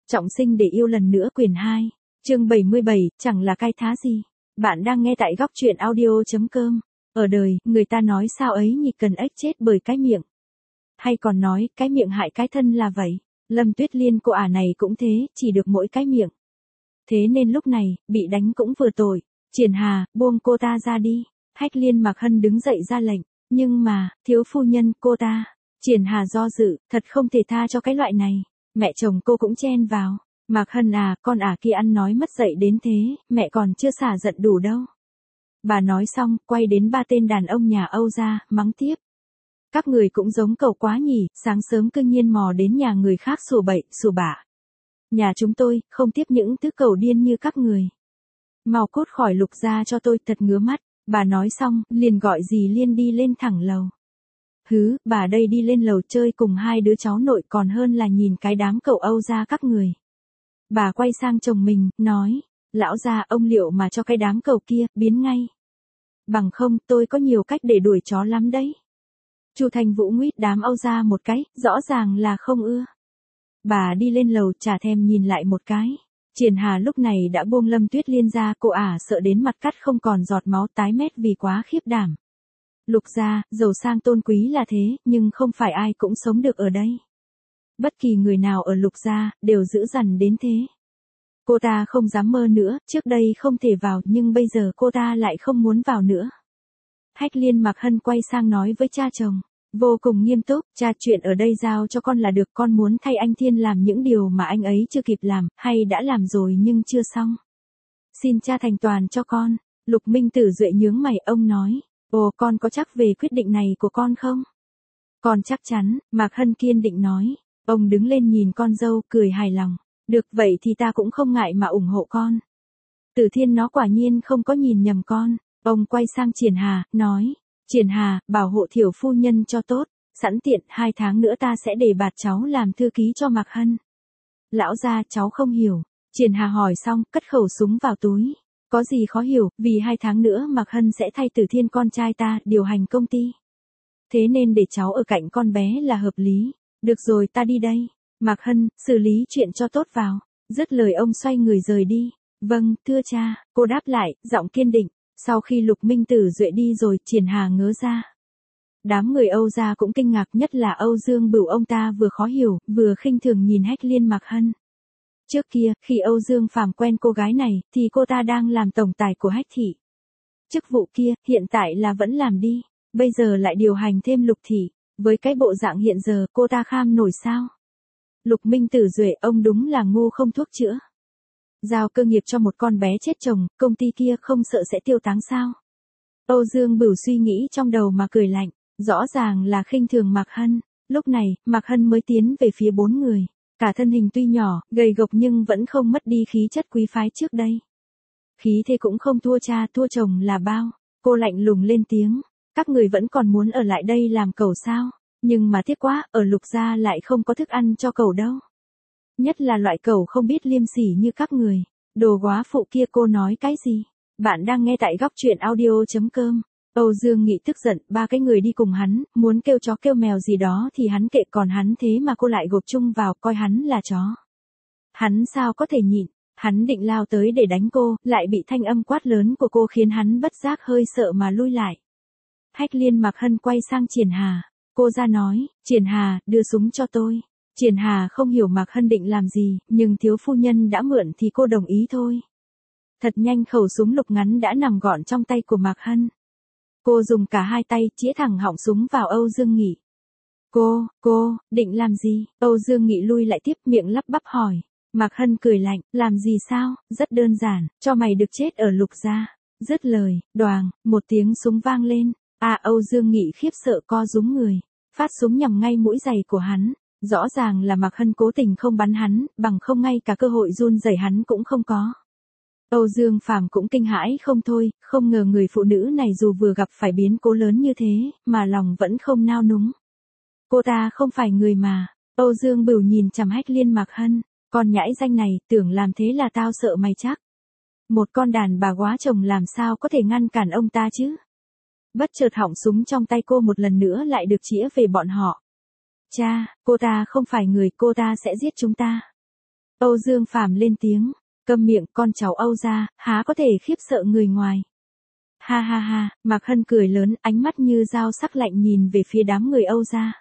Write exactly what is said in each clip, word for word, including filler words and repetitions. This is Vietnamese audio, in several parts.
Trọng sinh để yêu lần nữa quyển hai, chương bảy mươi bảy, chẳng là cái thá gì. Bạn đang nghe tại góc truyện audio.com. Ở đời, người ta nói sao ấy nhỉ, cần ếch chết bởi cái miệng. Hay còn nói, cái miệng hại cái thân là vậy. Lâm Tuyết Liên cô ả này cũng thế, chỉ được mỗi cái miệng. Thế nên lúc này, bị đánh cũng vừa tội. Triển Hà, buông cô ta ra đi. Hách Liên Mạc Hân đứng dậy ra lệnh. Nhưng mà, thiếu phu nhân, cô ta. Triển Hà do dự, thật không thể tha cho cái loại này. Mẹ chồng cô cũng chen vào. Mạc Hân à, con ả kia ăn nói mất dạy đến thế, mẹ còn chưa xả giận đủ đâu. Bà nói xong, quay đến ba tên đàn ông nhà Âu ra, mắng tiếp. Các người cũng giống cậu quá nhỉ, sáng sớm cương nhiên mò đến nhà người khác sủa bậy, sủa bạ. Nhà chúng tôi, không tiếp những thứ cẩu điên như các người. Mau cút khỏi Lục gia cho tôi, thật ngứa mắt. Bà nói xong, liền gọi dì Liên đi lên thẳng lầu. Hứ, bà đây đi lên lầu chơi cùng hai đứa cháu nội còn hơn là nhìn cái đám cậu Âu ra các người. Bà quay sang chồng mình, nói, lão gia ông liệu mà cho cái đám cậu kia, biến ngay. Bằng không, tôi có nhiều cách để đuổi chó lắm đấy. Chu Thành Vũ nguyết đám Âu ra một cái, rõ ràng là không ưa. Bà đi lên lầu chả thèm nhìn lại một cái. Triển Hà lúc này đã buông Lâm Tuyết Liên ra, cô ả sợ đến mặt cắt không còn giọt máu, tái mét vì quá khiếp đảm. Lục gia, giàu sang tôn quý là thế, nhưng không phải ai cũng sống được ở đây. Bất kỳ người nào ở Lục gia, đều dữ dằn đến thế. Cô ta không dám mơ nữa, trước đây không thể vào, nhưng bây giờ cô ta lại không muốn vào nữa. Hách Liên Mạc Hân quay sang nói với cha chồng, vô cùng nghiêm túc, cha chuyện ở đây giao cho con là được, con muốn thay anh Thiên làm những điều mà anh ấy chưa kịp làm, hay đã làm rồi nhưng chưa xong. Xin cha thành toàn cho con. Lục Minh Tử Duệ nhướng mày, ông nói, ồ, con có chắc về quyết định này của con không? Con chắc chắn, Mạc Hân kiên định nói. Ông đứng lên nhìn con dâu, cười hài lòng. Được vậy thì ta cũng không ngại mà ủng hộ con. Tử Thiên nó quả nhiên không có nhìn nhầm con. Ông quay sang Triển Hà, nói, Triển Hà, bảo hộ Thiểu phu nhân cho tốt, sẵn tiện, hai tháng nữa ta sẽ để bạt cháu làm thư ký cho Mạc Hân. Lão gia, cháu không hiểu. Triển Hà hỏi xong, cất khẩu súng vào túi. Có gì khó hiểu, vì hai tháng nữa Mạc Hân sẽ thay Tử Thiên con trai ta điều hành công ty. Thế nên để cháu ở cạnh con bé là hợp lý. Được rồi, ta đi đây. Mạc Hân, xử lý chuyện cho tốt vào. Dứt lời ông xoay người rời đi. Vâng, thưa cha, cô đáp lại, giọng kiên định. Sau khi Lục Minh Tử Duệ đi rồi, Triển Hà ngớ ra. Đám người Âu gia cũng kinh ngạc, nhất là Âu Dương Bửu, ông ta vừa khó hiểu, vừa khinh thường nhìn Hách Liên Mạc Hân. Trước kia, khi Âu Dương Phàm quen cô gái này, thì cô ta đang làm tổng tài của Hách thị. Chức vụ kia, hiện tại là vẫn làm đi, bây giờ lại điều hành thêm Lục thị. Với cái bộ dạng hiện giờ, cô ta kham nổi sao? Lục Minh Tử Duệ, ông đúng là ngu không thuốc chữa. Giao cơ nghiệp cho một con bé chết chồng, công ty kia không sợ sẽ tiêu táng sao? Âu Dương Bửu suy nghĩ trong đầu mà cười lạnh, rõ ràng là khinh thường Mạc Hân. Lúc này, Mạc Hân mới tiến về phía bốn người. Cả thân hình tuy nhỏ, gầy gộc nhưng vẫn không mất đi khí chất quý phái trước đây. Khí thế cũng không thua cha, thua chồng là bao. Cô lạnh lùng lên tiếng, các người vẫn còn muốn ở lại đây làm cẩu sao? Nhưng mà tiếc quá, ở Lục gia lại không có thức ăn cho cẩu đâu. Nhất là loại cẩu không biết liêm sỉ như các người. Đồ góa phụ kia, cô nói cái gì? Bạn đang nghe tại góc truyện audio.com. Âu Dương Nghị tức giận, ba cái người đi cùng hắn, muốn kêu chó kêu mèo gì đó thì hắn kệ, còn hắn thế mà cô lại gộp chung vào, coi hắn là chó. Hắn sao có thể nhịn, hắn định lao tới để đánh cô, lại bị thanh âm quát lớn của cô khiến hắn bất giác hơi sợ mà lui lại. Hách Liên Mạc Hân quay sang Triển Hà. Cô ra nói, Triển Hà, đưa súng cho tôi. Triển Hà không hiểu Mạc Hân định làm gì, nhưng thiếu phu nhân đã mượn thì cô đồng ý thôi. Thật nhanh khẩu súng lục ngắn đã nằm gọn trong tay của Mạc Hân. Cô dùng cả hai tay chĩa thẳng họng súng vào Âu Dương Nghị. Cô, cô, định làm gì? Âu Dương Nghị lui lại tiếp, miệng lắp bắp hỏi. Mạc Hân cười lạnh, làm gì sao, rất đơn giản, cho mày được chết ở Lục gia. Dứt lời, đoàng, một tiếng súng vang lên. À, Âu Dương Nghị khiếp sợ co rúm người. Phát súng nhằm ngay mũi giày của hắn. Rõ ràng là Mạc Hân cố tình không bắn hắn, bằng không ngay cả cơ hội run rẩy hắn cũng không có. Âu Dương Phàm cũng kinh hãi không thôi, không ngờ người phụ nữ này dù vừa gặp phải biến cố lớn như thế, mà lòng vẫn không nao núng. Cô ta không phải người mà. Âu Dương Bửu nhìn chằm Hách Liên Mạc Hân, con nhãi danh này, tưởng làm thế là tao sợ mày chắc. Một con đàn bà quá chồng làm sao có thể ngăn cản ông ta chứ? Bất chợt họng súng trong tay cô một lần nữa lại được chĩa về bọn họ. Cha, cô ta không phải người, cô ta sẽ giết chúng ta. Âu Dương Phàm lên tiếng, câm miệng, con cháu Âu gia, há có thể khiếp sợ người ngoài. Ha ha ha, Mạc Hân cười lớn, ánh mắt như dao sắc lạnh nhìn về phía đám người Âu gia.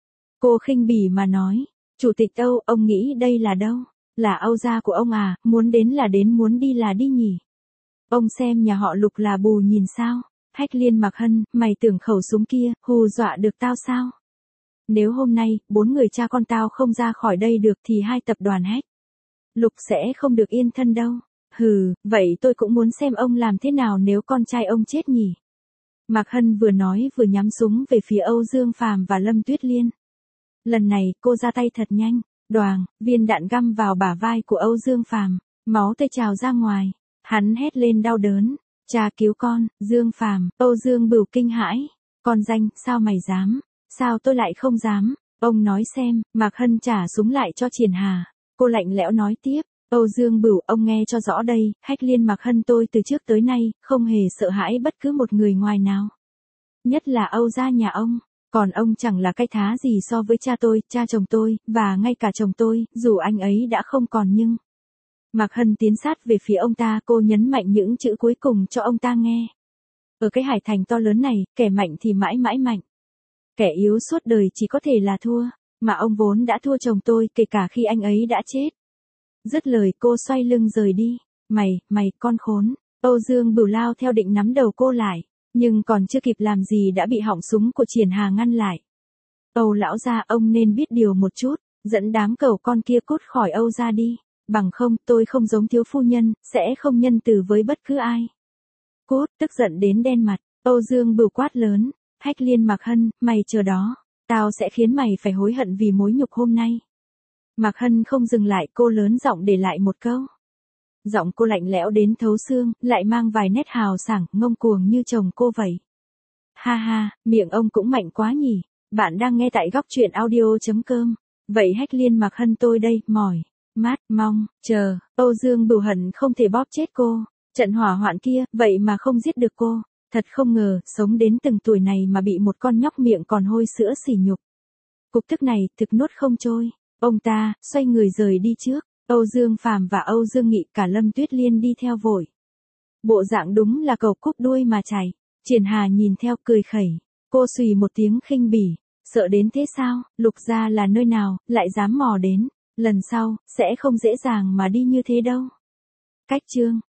Cô khinh bỉ mà nói, Chủ tịch Âu, ông nghĩ đây là đâu? Là Âu gia của ông à, muốn đến là đến, muốn đi là đi nhỉ? Ông xem nhà họ Lục là bù nhìn sao? Hách Liên Mạc Hân, mày tưởng khẩu súng kia, hù dọa được tao sao? Nếu hôm nay, bốn người cha con tao không ra khỏi đây được thì hai tập đoàn Hách Lục sẽ không được yên thân đâu. Hừ, vậy tôi cũng muốn xem ông làm thế nào nếu con trai ông chết nhỉ? Mạc Hân vừa nói vừa nhắm súng về phía Âu Dương Phàm và Lâm Tuyết Liên. Lần này, cô ra tay thật nhanh, đoàng, viên đạn găm vào bả vai của Âu Dương Phàm, máu tươi trào ra ngoài. Hắn hét lên đau đớn, cha cứu con, Dương Phàm, Âu Dương Bửu kinh hãi, con danh, sao mày dám, sao tôi lại không dám, ông nói xem, Mạc Hân trả súng lại cho Triển Hà, cô lạnh lẽo nói tiếp, Âu Dương Bửu, ông nghe cho rõ đây, Hách Liên Mạc Hân tôi từ trước tới nay, không hề sợ hãi bất cứ một người ngoài nào. Nhất là Âu gia nhà ông, còn ông chẳng là cái thá gì so với cha tôi, cha chồng tôi, và ngay cả chồng tôi, dù anh ấy đã không còn nhưng... Mạc Hân tiến sát về phía ông ta, cô nhấn mạnh những chữ cuối cùng cho ông ta nghe. Ở cái hải thành to lớn này, kẻ mạnh thì mãi mãi mạnh. Kẻ yếu suốt đời chỉ có thể là thua, mà ông vốn đã thua chồng tôi kể cả khi anh ấy đã chết. Dứt lời cô xoay lưng rời đi. Mày, mày, con khốn. Âu Dương Bửu lao theo định nắm đầu cô lại, nhưng còn chưa kịp làm gì đã bị họng súng của Triển Hà ngăn lại. Âu lão gia, ông nên biết điều một chút, dẫn đám cẩu con kia cút khỏi Âu gia đi. Bằng không, tôi không giống thiếu phu nhân, sẽ không nhân từ với bất cứ ai. Cút, tức giận đến đen mặt, Âu Dương Bửu quát lớn, Hách Liên Mạc Hân, mày chờ đó, tao sẽ khiến mày phải hối hận vì mối nhục hôm nay. Mạc Hân không dừng lại, cô lớn giọng để lại một câu. Giọng cô lạnh lẽo đến thấu xương, lại mang vài nét hào sảng, ngông cuồng như chồng cô vậy. Ha ha, miệng ông cũng mạnh quá nhỉ, bạn đang nghe tại góc truyện audio.com. Vậy Hách Liên Mạc Hân tôi đây, mỏi. Mát, mong, chờ, Âu Dương Bửu hận không thể bóp chết cô. Trận hỏa hoạn kia, vậy mà không giết được cô. Thật không ngờ, sống đến từng tuổi này mà bị một con nhóc miệng còn hôi sữa sỉ nhục. Cục tức này, thực nuốt không trôi. Ông ta, xoay người rời đi trước. Âu Dương Phàm và Âu Dương Nghị cả Lâm Tuyết Liên đi theo vội. Bộ dạng đúng là cầu cúp đuôi mà chảy. Triển Hà nhìn theo cười khẩy. Cô xùy một tiếng khinh bỉ. Sợ đến thế sao, Lục gia là nơi nào, lại dám mò đến. Lần sau, sẽ không dễ dàng mà đi như thế đâu. Cách chương